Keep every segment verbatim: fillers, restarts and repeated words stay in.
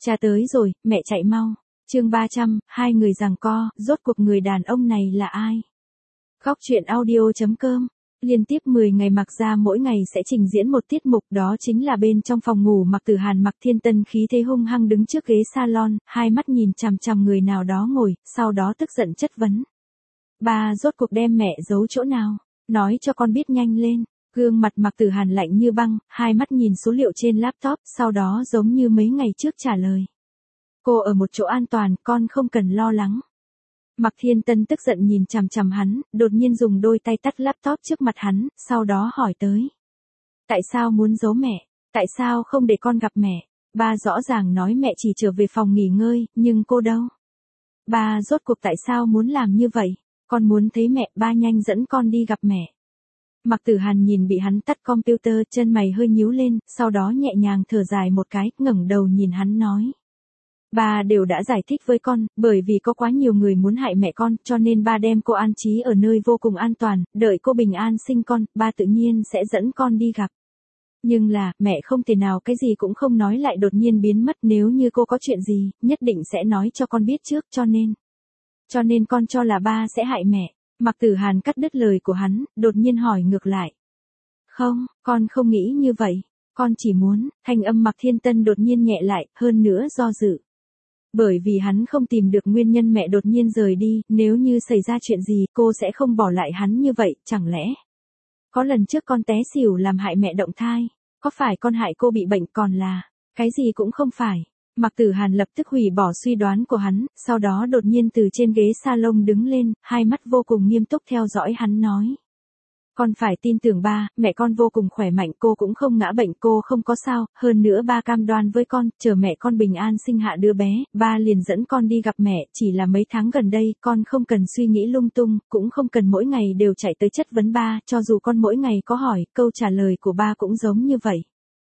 Cha tới rồi, mẹ chạy mau. Chương ba trăm, hai người giằng co, rốt cuộc người đàn ông này là ai? Góc truyện audio chấm com. Liên tiếp mười ngày Mạc Gia mỗi ngày sẽ trình diễn một tiết mục, đó chính là bên trong phòng ngủ Mạc Tử Hàn Mạc Thiên Tân khí thế hung hăng đứng trước ghế salon, hai mắt nhìn chằm chằm người nào đó ngồi, sau đó tức giận chất vấn. Ba rốt cuộc đem mẹ giấu chỗ nào? Nói cho con biết nhanh lên. Gương mặt Mạc Tử Hàn lạnh như băng, hai mắt nhìn số liệu trên laptop, sau đó giống như mấy ngày trước trả lời. Cô ở một chỗ an toàn, con không cần lo lắng. Mạc Thiên Tân tức giận nhìn chằm chằm hắn, đột nhiên dùng đôi tay tắt laptop trước mặt hắn, sau đó hỏi tới. Tại sao muốn giấu mẹ? Tại sao không để con gặp mẹ? Ba rõ ràng nói mẹ chỉ trở về phòng nghỉ ngơi, nhưng cô đâu? Ba rốt cuộc tại sao muốn làm như vậy? Con muốn thấy mẹ, ba nhanh dẫn con đi gặp mẹ. Mạc Tử Hàn nhìn bị hắn tắt computer, chân mày hơi nhíu lên, sau đó nhẹ nhàng thở dài một cái, ngẩng đầu nhìn hắn nói. Ba đều đã giải thích với con, bởi vì có quá nhiều người muốn hại mẹ con, cho nên ba đem cô an trí ở nơi vô cùng an toàn, đợi cô bình an sinh con, ba tự nhiên sẽ dẫn con đi gặp. Nhưng là, mẹ không thể nào cái gì cũng không nói lại đột nhiên biến mất, nếu như cô có chuyện gì, nhất định sẽ nói cho con biết trước, cho nên. Cho nên con cho là ba sẽ hại mẹ. Mạc Tử Hàn cắt đứt lời của hắn, đột nhiên hỏi ngược lại. Không, con không nghĩ như vậy. Con chỉ muốn, thanh âm Mạc Thiên Tân đột nhiên nhẹ lại, hơn nữa do dự. Bởi vì hắn không tìm được nguyên nhân mẹ đột nhiên rời đi, nếu như xảy ra chuyện gì, cô sẽ không bỏ lại hắn như vậy, chẳng lẽ. Có lần trước con té xỉu làm hại mẹ động thai, có phải con hại cô bị bệnh còn là, cái gì cũng không phải. Mạc Tử Hàn lập tức hủy bỏ suy đoán của hắn, sau đó đột nhiên từ trên ghế salon đứng lên, hai mắt vô cùng nghiêm túc theo dõi hắn nói. Con phải tin tưởng ba, mẹ con vô cùng khỏe mạnh, cô cũng không ngã bệnh, cô không có sao, hơn nữa ba cam đoan với con, chờ mẹ con bình an sinh hạ đứa bé, ba liền dẫn con đi gặp mẹ, chỉ là mấy tháng gần đây, con không cần suy nghĩ lung tung, cũng không cần mỗi ngày đều chạy tới chất vấn ba, cho dù con mỗi ngày có hỏi, câu trả lời của ba cũng giống như vậy.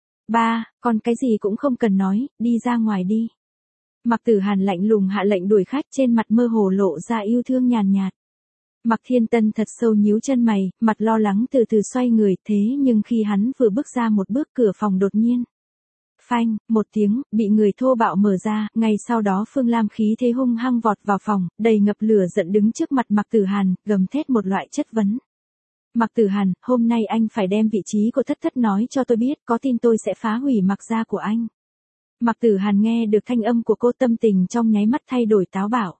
Ba, con cái gì cũng không cần nói, đi ra ngoài đi. Mạc Tử Hàn lạnh lùng hạ lệnh đuổi khách, trên mặt mơ hồ lộ ra yêu thương nhàn nhạt. Mạc Thiên Tân thật sâu nhíu chân mày, mặt lo lắng từ từ xoay người, thế nhưng khi hắn vừa bước ra một bước, cửa phòng đột nhiên. Phanh, một tiếng, bị người thô bạo mở ra, ngay sau đó Phương Lam khí thế hung hăng vọt vào phòng, đầy ngập lửa giận đứng trước mặt Mạc Tử Hàn, gầm thét một loại chất vấn. Mạc Tử Hàn, hôm nay anh phải đem vị trí của Thất Thất nói cho tôi biết, có tin tôi sẽ phá hủy Mạc gia của anh. Mạc Tử Hàn nghe được thanh âm của cô, tâm tình trong nháy mắt thay đổi táo bạo.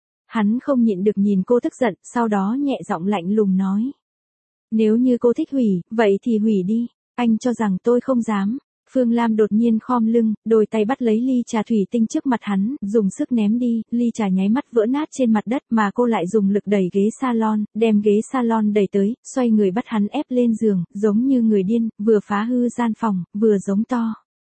Hắn không nhịn được nhìn cô tức giận, sau đó nhẹ giọng lạnh lùng nói. Nếu như cô thích hủy, vậy thì hủy đi, anh cho rằng tôi không dám. Phương Lam đột nhiên khom lưng, đôi tay bắt lấy ly trà thủy tinh trước mặt hắn, dùng sức ném đi, ly trà nháy mắt vỡ nát trên mặt đất, mà cô lại dùng lực đẩy ghế salon, đem ghế salon đẩy tới, xoay người bắt hắn ép lên giường, giống như người điên, vừa phá hư gian phòng, vừa giống to.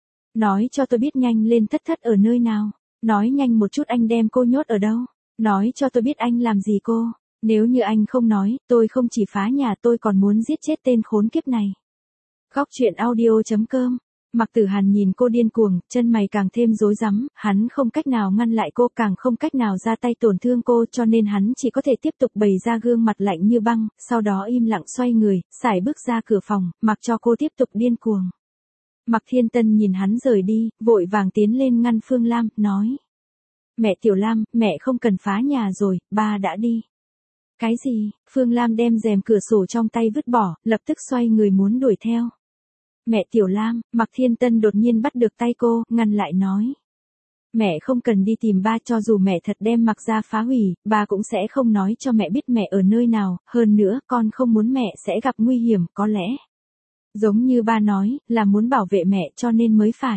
Nói cho tôi biết nhanh lên, Thất Thất ở nơi nào, nói nhanh một chút, anh đem cô nhốt ở đâu, nói cho tôi biết anh làm gì cô, nếu như anh không nói, tôi không chỉ phá nhà, tôi còn muốn giết chết tên khốn kiếp này. Góc truyện audio chấm com. Mạc Tử Hàn nhìn cô điên cuồng, chân mày càng thêm rối rắm, hắn không cách nào ngăn lại cô, càng không cách nào ra tay tổn thương cô, cho nên hắn chỉ có thể tiếp tục bày ra gương mặt lạnh như băng, sau đó im lặng xoay người, sải bước ra cửa phòng, mặc cho cô tiếp tục điên cuồng. Mạc Thiên Tân nhìn hắn rời đi, vội vàng tiến lên ngăn Phương Lam, nói. Mẹ Tiểu Lam, mẹ không cần phá nhà rồi, ba đã đi. Cái gì? Phương Lam đem rèm cửa sổ trong tay vứt bỏ, lập tức xoay người muốn đuổi theo. Mẹ Tiểu Lam, Mạc Thiên Tân đột nhiên bắt được tay cô, ngăn lại nói. Mẹ không cần đi tìm ba, cho dù mẹ thật đem Mạc gia phá hủy, ba cũng sẽ không nói cho mẹ biết mẹ ở nơi nào, hơn nữa con không muốn mẹ sẽ gặp nguy hiểm, có lẽ. Giống như ba nói, là muốn bảo vệ mẹ cho nên mới phải.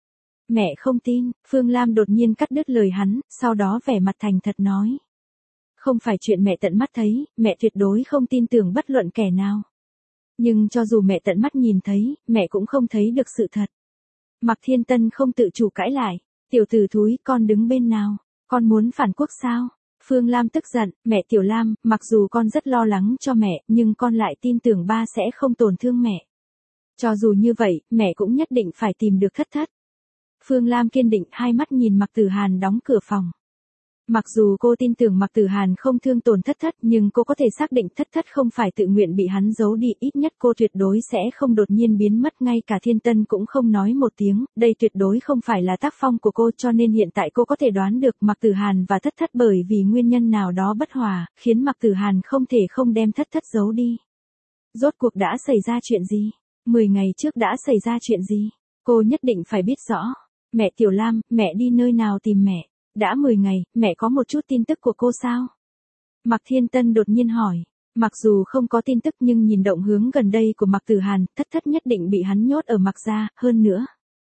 Mẹ không tin, Phương Lam đột nhiên cắt đứt lời hắn, sau đó vẻ mặt thành thật nói. Không phải chuyện mẹ tận mắt thấy, mẹ tuyệt đối không tin tưởng bất luận kẻ nào. Nhưng cho dù mẹ tận mắt nhìn thấy, mẹ cũng không thấy được sự thật. Mạc Thiên Tân không tự chủ cãi lại. Tiểu tử thúi, con đứng bên nào? Con muốn phản quốc sao? Phương Lam tức giận, mẹ Tiểu Lam, mặc dù con rất lo lắng cho mẹ, nhưng con lại tin tưởng ba sẽ không tổn thương mẹ. Cho dù như vậy, mẹ cũng nhất định phải tìm được Thất Thất. Phương Lam kiên định, hai mắt nhìn Mạc Tử Hàn đóng cửa phòng. Mặc dù cô tin tưởng Mạc Tử Hàn không thương tổn Thất Thất, nhưng cô có thể xác định Thất Thất không phải tự nguyện bị hắn giấu đi, ít nhất cô tuyệt đối sẽ không đột nhiên biến mất, ngay cả Thiên Tân cũng không nói một tiếng, đây tuyệt đối không phải là tác phong của cô, cho nên hiện tại cô có thể đoán được Mạc Tử Hàn và Thất Thất bởi vì nguyên nhân nào đó bất hòa, khiến Mạc Tử Hàn không thể không đem Thất Thất giấu đi. Rốt cuộc đã xảy ra chuyện gì? Mười ngày trước đã xảy ra chuyện gì? Cô nhất định phải biết rõ. Mẹ Tiểu Lam, mẹ đi nơi nào tìm mẹ? Đã mười ngày, mẹ có một chút tin tức của cô sao? Mạc Thiên Tân đột nhiên hỏi. Mặc dù không có tin tức nhưng nhìn động hướng gần đây của Mạc Tử Hàn, Thất Thất nhất định bị hắn nhốt ở Mạc gia, hơn nữa.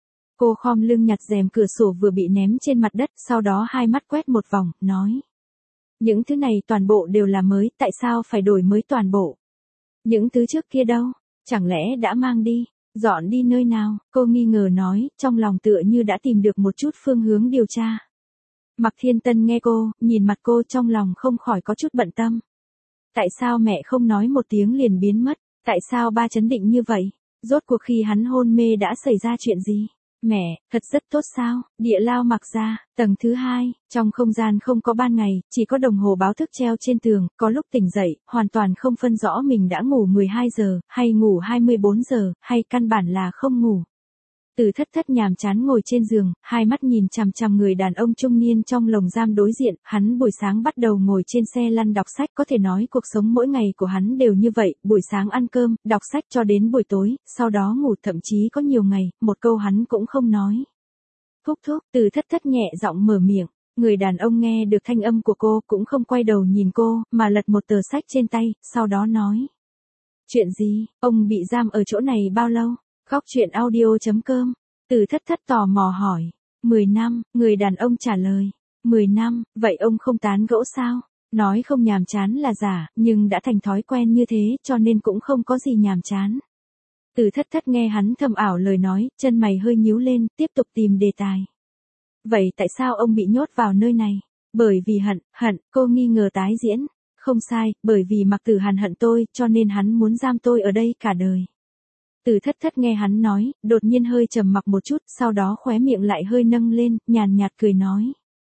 Cô khom lưng nhặt rèm cửa sổ vừa bị ném trên mặt đất, sau đó hai mắt quét một vòng, nói. Những thứ này toàn bộ đều là mới, tại sao phải đổi mới toàn bộ? Những thứ trước kia đâu? Chẳng lẽ đã mang đi? Dọn đi nơi nào? Cô nghi ngờ nói, trong lòng tựa như đã tìm được một chút phương hướng điều tra. Mạc Thiên Tân nghe cô, nhìn mặt cô trong lòng không khỏi có chút bận tâm. Tại sao mẹ không nói một tiếng liền biến mất? Tại sao ba chấn định như vậy? Rốt cuộc khi hắn hôn mê đã xảy ra chuyện gì? Mẹ, thật rất tốt sao? Địa lao Mạc gia, tầng thứ hai, trong không gian không có ban ngày, chỉ có đồng hồ báo thức treo trên tường, có lúc tỉnh dậy, hoàn toàn không phân rõ mình đã ngủ mười hai giờ, hay ngủ hai mươi bốn giờ, hay căn bản là không ngủ. Từ Thất Thất nhàm chán ngồi trên giường, hai mắt nhìn chằm chằm người đàn ông trung niên trong lồng giam đối diện, hắn buổi sáng bắt đầu ngồi trên xe lăn đọc sách, có thể nói cuộc sống mỗi ngày của hắn đều như vậy, buổi sáng ăn cơm, đọc sách cho đến buổi tối, sau đó ngủ, thậm chí có nhiều ngày, một câu hắn cũng không nói. Thúc thúc, Từ Thất Thất nhẹ giọng mở miệng, người đàn ông nghe được thanh âm của cô cũng không quay đầu nhìn cô, mà lật một tờ sách trên tay, sau đó nói. Chuyện gì, ông bị giam ở chỗ này bao lâu? Góc truyện audio chấm com. Từ Thất Thất tò mò hỏi. Mười năm, người đàn ông trả lời. Mười năm, vậy ông không tán gẫu sao? Nói không nhàm chán là giả, nhưng đã thành thói quen như thế cho nên cũng không có gì nhàm chán. Từ Thất Thất nghe hắn thầm ảo lời nói, chân mày hơi nhíu lên, tiếp tục tìm đề tài. Vậy tại sao ông bị nhốt vào nơi này? Bởi vì hận, hận, cô nghi ngờ tái diễn. Không sai, bởi vì Mạc Tử Hàn hận tôi, cho nên hắn muốn giam tôi ở đây cả đời. Từ Thất Thất nghe hắn nói, đột nhiên hơi trầm mặc một chút, sau đó khóe miệng lại hơi nâng lên, nhàn nhạt cười nói.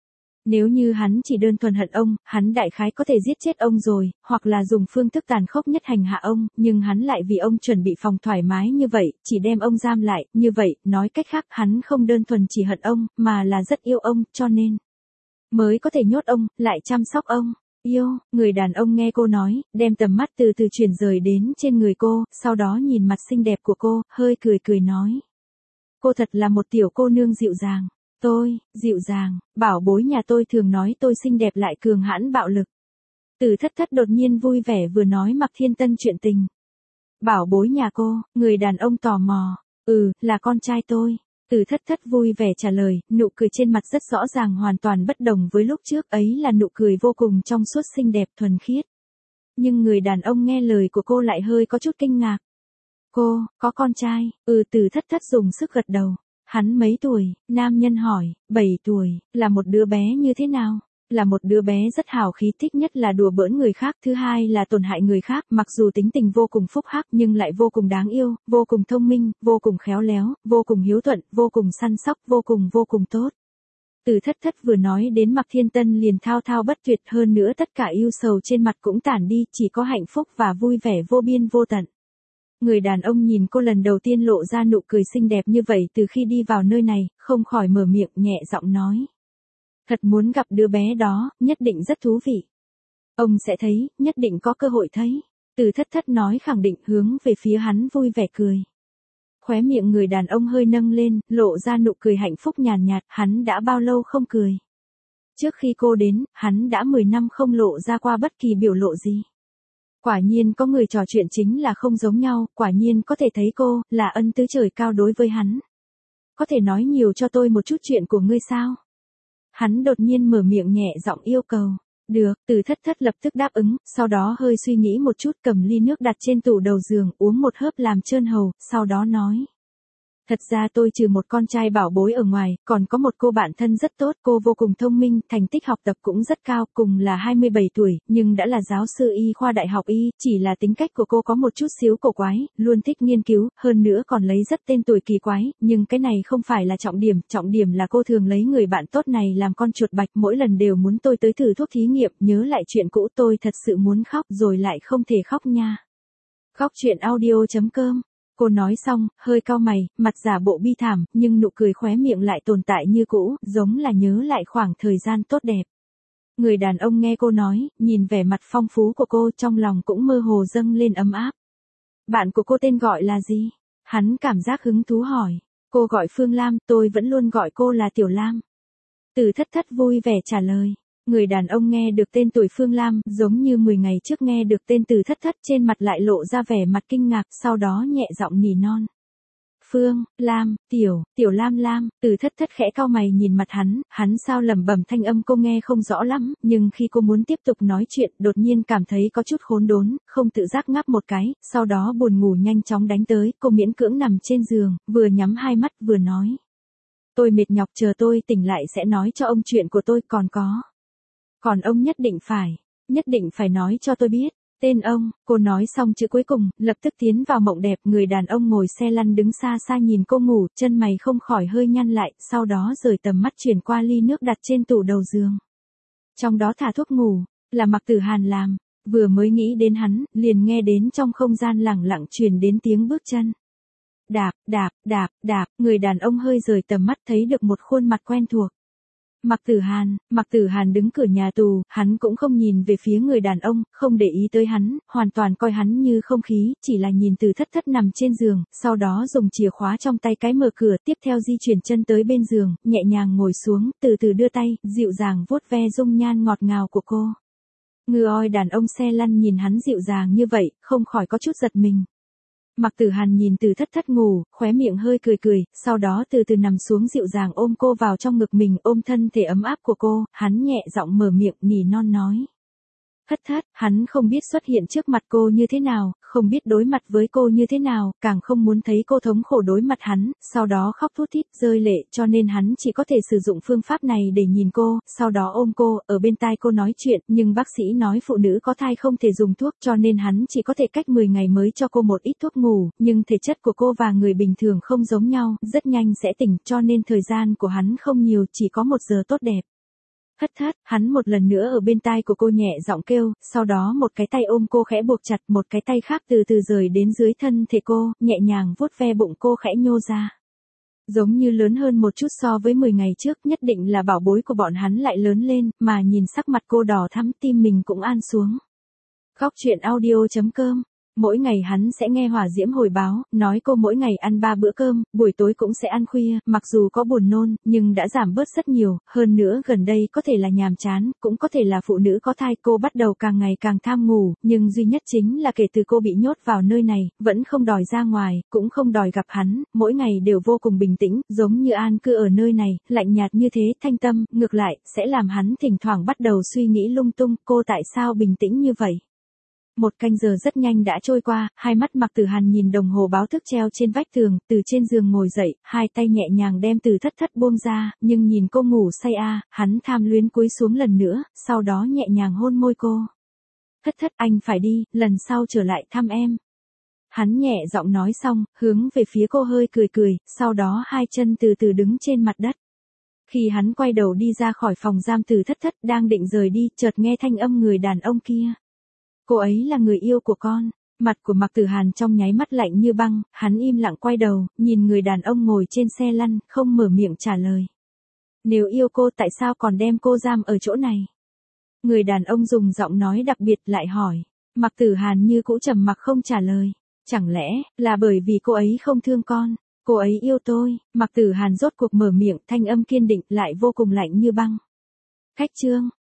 Nếu như hắn chỉ đơn thuần hận ông, hắn đại khái có thể giết chết ông rồi, hoặc là dùng phương thức tàn khốc nhất hành hạ ông, nhưng hắn lại vì ông chuẩn bị phòng thoải mái như vậy, chỉ đem ông giam lại, như vậy, nói cách khác, hắn không đơn thuần chỉ hận ông, mà là rất yêu ông, cho nên mới có thể nhốt ông, lại chăm sóc ông. Yêu, người đàn ông nghe cô nói, đem tầm mắt từ từ chuyển rời đến trên người cô, sau đó nhìn mặt xinh đẹp của cô, hơi cười cười nói. Cô thật là một tiểu cô nương dịu dàng. Tôi, dịu dàng, bảo bối nhà tôi thường nói tôi xinh đẹp lại cường hãn bạo lực. Từ Thất Thất đột nhiên vui vẻ vừa nói Mạc Thiên Tân chuyện tình. Bảo bối nhà cô, người đàn ông tò mò. Ừ, là con trai tôi. Từ Thất Thất vui vẻ trả lời, nụ cười trên mặt rất rõ ràng hoàn toàn bất đồng với lúc trước, ấy là nụ cười vô cùng trong suốt xinh đẹp thuần khiết. Nhưng người đàn ông nghe lời của cô lại hơi có chút kinh ngạc. Cô, có con trai? Ừ, Từ Thất Thất dùng sức gật đầu. Hắn mấy tuổi? Nam nhân hỏi. Bảy tuổi, là một đứa bé như thế nào? Là một đứa bé rất hào khí, thích nhất là đùa bỡn người khác, thứ hai là tổn hại người khác, mặc dù tính tình vô cùng phúc hắc nhưng lại vô cùng đáng yêu, vô cùng thông minh, vô cùng khéo léo, vô cùng hiếu thuận, vô cùng săn sóc, vô cùng vô cùng tốt. Từ Thất Thất vừa nói đến Mạc Thiên Tân liền thao thao bất tuyệt, hơn nữa tất cả ưu sầu trên mặt cũng tản đi, chỉ có hạnh phúc và vui vẻ vô biên vô tận. Người đàn ông nhìn cô lần đầu tiên lộ ra nụ cười xinh đẹp như vậy từ khi đi vào nơi này, không khỏi mở miệng nhẹ giọng nói. Thật muốn gặp đứa bé đó, nhất định rất thú vị. Ông sẽ thấy, nhất định có cơ hội thấy. Từ Thất Thất nói khẳng định hướng về phía hắn vui vẻ cười. Khóe miệng người đàn ông hơi nâng lên, lộ ra nụ cười hạnh phúc nhàn nhạt, hắn đã bao lâu không cười. Trước khi cô đến, hắn đã mười năm không lộ ra qua bất kỳ biểu lộ gì. Quả nhiên có người trò chuyện chính là không giống nhau, quả nhiên có thể thấy cô, là ân tứ trời cao đối với hắn. Có thể nói nhiều cho tôi một chút chuyện của ngươi sao? Hắn đột nhiên mở miệng nhẹ giọng yêu cầu. Được, Từ Thất Thất lập tức đáp ứng, sau đó hơi suy nghĩ một chút cầm ly nước đặt trên tủ đầu giường, uống một hớp làm trơn hầu, sau đó nói. Thật ra tôi trừ một con trai bảo bối ở ngoài, còn có một cô bạn thân rất tốt, cô vô cùng thông minh, thành tích học tập cũng rất cao, cùng là hai mươi bảy tuổi, nhưng đã là giáo sư y khoa đại học y, chỉ là tính cách của cô có một chút xíu cổ quái, luôn thích nghiên cứu, hơn nữa còn lấy rất tên tuổi kỳ quái, nhưng cái này không phải là trọng điểm, trọng điểm là cô thường lấy người bạn tốt này làm con chuột bạch, mỗi lần đều muốn tôi tới thử thuốc thí nghiệm, nhớ lại chuyện cũ tôi thật sự muốn khóc rồi lại không thể khóc nha. Khóc chuyện audio chấm com. Cô nói xong, hơi cau mày, mặt giả bộ bi thảm, nhưng nụ cười khóe miệng lại tồn tại như cũ, giống là nhớ lại khoảng thời gian tốt đẹp. Người đàn ông nghe cô nói, nhìn vẻ mặt phong phú của cô trong lòng cũng mơ hồ dâng lên ấm áp. Bạn của cô tên gọi là gì? Hắn cảm giác hứng thú hỏi. Cô gọi Phương Lam, tôi vẫn luôn gọi cô là Tiểu Lam. Từ Thất Thất vui vẻ trả lời. Người đàn ông nghe được tên tuổi Phương Lam, giống như mười ngày trước nghe được tên Từ Thất Thất, trên mặt lại lộ ra vẻ mặt kinh ngạc, sau đó nhẹ giọng nỉ non. Phương, Lam, Tiểu, Tiểu Lam Lam, Từ Thất Thất khẽ cau mày nhìn mặt hắn, hắn sao lẩm bẩm thanh âm cô nghe không rõ lắm, nhưng khi cô muốn tiếp tục nói chuyện, đột nhiên cảm thấy có chút khốn đốn, không tự giác ngáp một cái, sau đó buồn ngủ nhanh chóng đánh tới, cô miễn cưỡng nằm trên giường, vừa nhắm hai mắt vừa nói. Tôi mệt nhọc, chờ tôi tỉnh lại sẽ nói cho ông chuyện của tôi, còn có. Còn ông nhất định phải, nhất định phải nói cho tôi biết. Tên ông, cô nói xong chữ cuối cùng, lập tức tiến vào mộng đẹp, người đàn ông ngồi xe lăn đứng xa xa nhìn cô ngủ, chân mày không khỏi hơi nhăn lại, sau đó rời tầm mắt chuyển qua ly nước đặt trên tủ đầu giường. Trong đó thả thuốc ngủ, là Mạc Tử Hàn làm, vừa mới nghĩ đến hắn, liền nghe đến trong không gian lẳng lặng truyền đến tiếng bước chân. Đạp, đạp, đạp, đạp, người đàn ông hơi rời tầm mắt thấy được một khuôn mặt quen thuộc. Mạc Tử Hàn, Mạc Tử Hàn đứng cửa nhà tù, hắn cũng không nhìn về phía người đàn ông, không để ý tới hắn, hoàn toàn coi hắn như không khí, chỉ là nhìn Từ Thất Thất nằm trên giường, sau đó dùng chìa khóa trong tay cái mở cửa, tiếp theo di chuyển chân tới bên giường, nhẹ nhàng ngồi xuống, từ từ đưa tay, dịu dàng vuốt ve dung nhan ngọt ngào của cô. Ngư oi đàn ông xe lăn nhìn hắn dịu dàng như vậy, không khỏi có chút giật mình. Mạc Tử Hàn nhìn Từ Thất Thất ngủ, khóe miệng hơi cười cười, sau đó từ từ nằm xuống dịu dàng ôm cô vào trong ngực mình, ôm thân thể ấm áp của cô, hắn nhẹ giọng mở miệng nỉ non nói. Thất Thất, hắn không biết xuất hiện trước mặt cô như thế nào, không biết đối mặt với cô như thế nào, càng không muốn thấy cô thống khổ đối mặt hắn, sau đó khóc thút thít, rơi lệ, cho nên hắn chỉ có thể sử dụng phương pháp này để nhìn cô, sau đó ôm cô, ở bên tai cô nói chuyện, nhưng bác sĩ nói phụ nữ có thai không thể dùng thuốc, cho nên hắn chỉ có thể cách mười ngày mới cho cô một ít thuốc ngủ, nhưng thể chất của cô và người bình thường không giống nhau, rất nhanh sẽ tỉnh, cho nên thời gian của hắn không nhiều, chỉ có một giờ tốt đẹp. Thất Thất, hắn một lần nữa ở bên tai của cô nhẹ giọng kêu, sau đó một cái tay ôm cô khẽ buộc chặt, một cái tay khác từ từ rời đến dưới thân thể cô, nhẹ nhàng vuốt ve bụng cô khẽ nhô ra. Giống như lớn hơn một chút so với mười ngày trước, nhất định là bảo bối của bọn hắn lại lớn lên, mà nhìn sắc mặt cô đỏ thắm, tim mình cũng an xuống. Khóc chuyện audio chấm com. Mỗi ngày hắn sẽ nghe Hỏa Diễm hồi báo, nói cô mỗi ngày ăn ba bữa cơm, buổi tối cũng sẽ ăn khuya, mặc dù có buồn nôn, nhưng đã giảm bớt rất nhiều, hơn nữa gần đây có thể là nhàm chán, cũng có thể là phụ nữ có thai, cô bắt đầu càng ngày càng tham ngủ, nhưng duy nhất chính là kể từ cô bị nhốt vào nơi này, vẫn không đòi ra ngoài, cũng không đòi gặp hắn, mỗi ngày đều vô cùng bình tĩnh, giống như an cư ở nơi này, lạnh nhạt như thế, thanh tâm, ngược lại, sẽ làm hắn thỉnh thoảng bắt đầu suy nghĩ lung tung, cô tại sao bình tĩnh như vậy? Một canh giờ rất nhanh đã trôi qua, hai mắt Mạc Tử Hàn nhìn đồng hồ báo thức treo trên vách tường, từ trên giường ngồi dậy, hai tay nhẹ nhàng đem Từ Thất Thất buông ra, nhưng nhìn cô ngủ say a, hắn tham luyến cúi xuống lần nữa, sau đó nhẹ nhàng hôn môi cô. Thất Thất, anh phải đi, lần sau trở lại thăm em. Hắn nhẹ giọng nói xong, hướng về phía cô hơi cười cười, sau đó hai chân từ từ đứng trên mặt đất. Khi hắn quay đầu đi ra khỏi phòng giam, Từ Thất Thất đang định rời đi, chợt nghe thanh âm người đàn ông kia. Cô ấy là người yêu của con. Mặt của Mạc Tử Hàn trong nháy mắt lạnh như băng, hắn im lặng quay đầu, nhìn người đàn ông ngồi trên xe lăn, không mở miệng trả lời. Nếu yêu cô tại sao còn đem cô giam ở chỗ này? Người đàn ông dùng giọng nói đặc biệt lại hỏi. Mạc Tử Hàn như cũ trầm mặc không trả lời. Chẳng lẽ là bởi vì cô ấy không thương con? Cô ấy yêu tôi. Mạc Tử Hàn rốt cuộc mở miệng, thanh âm kiên định lại vô cùng lạnh như băng. Khách trương.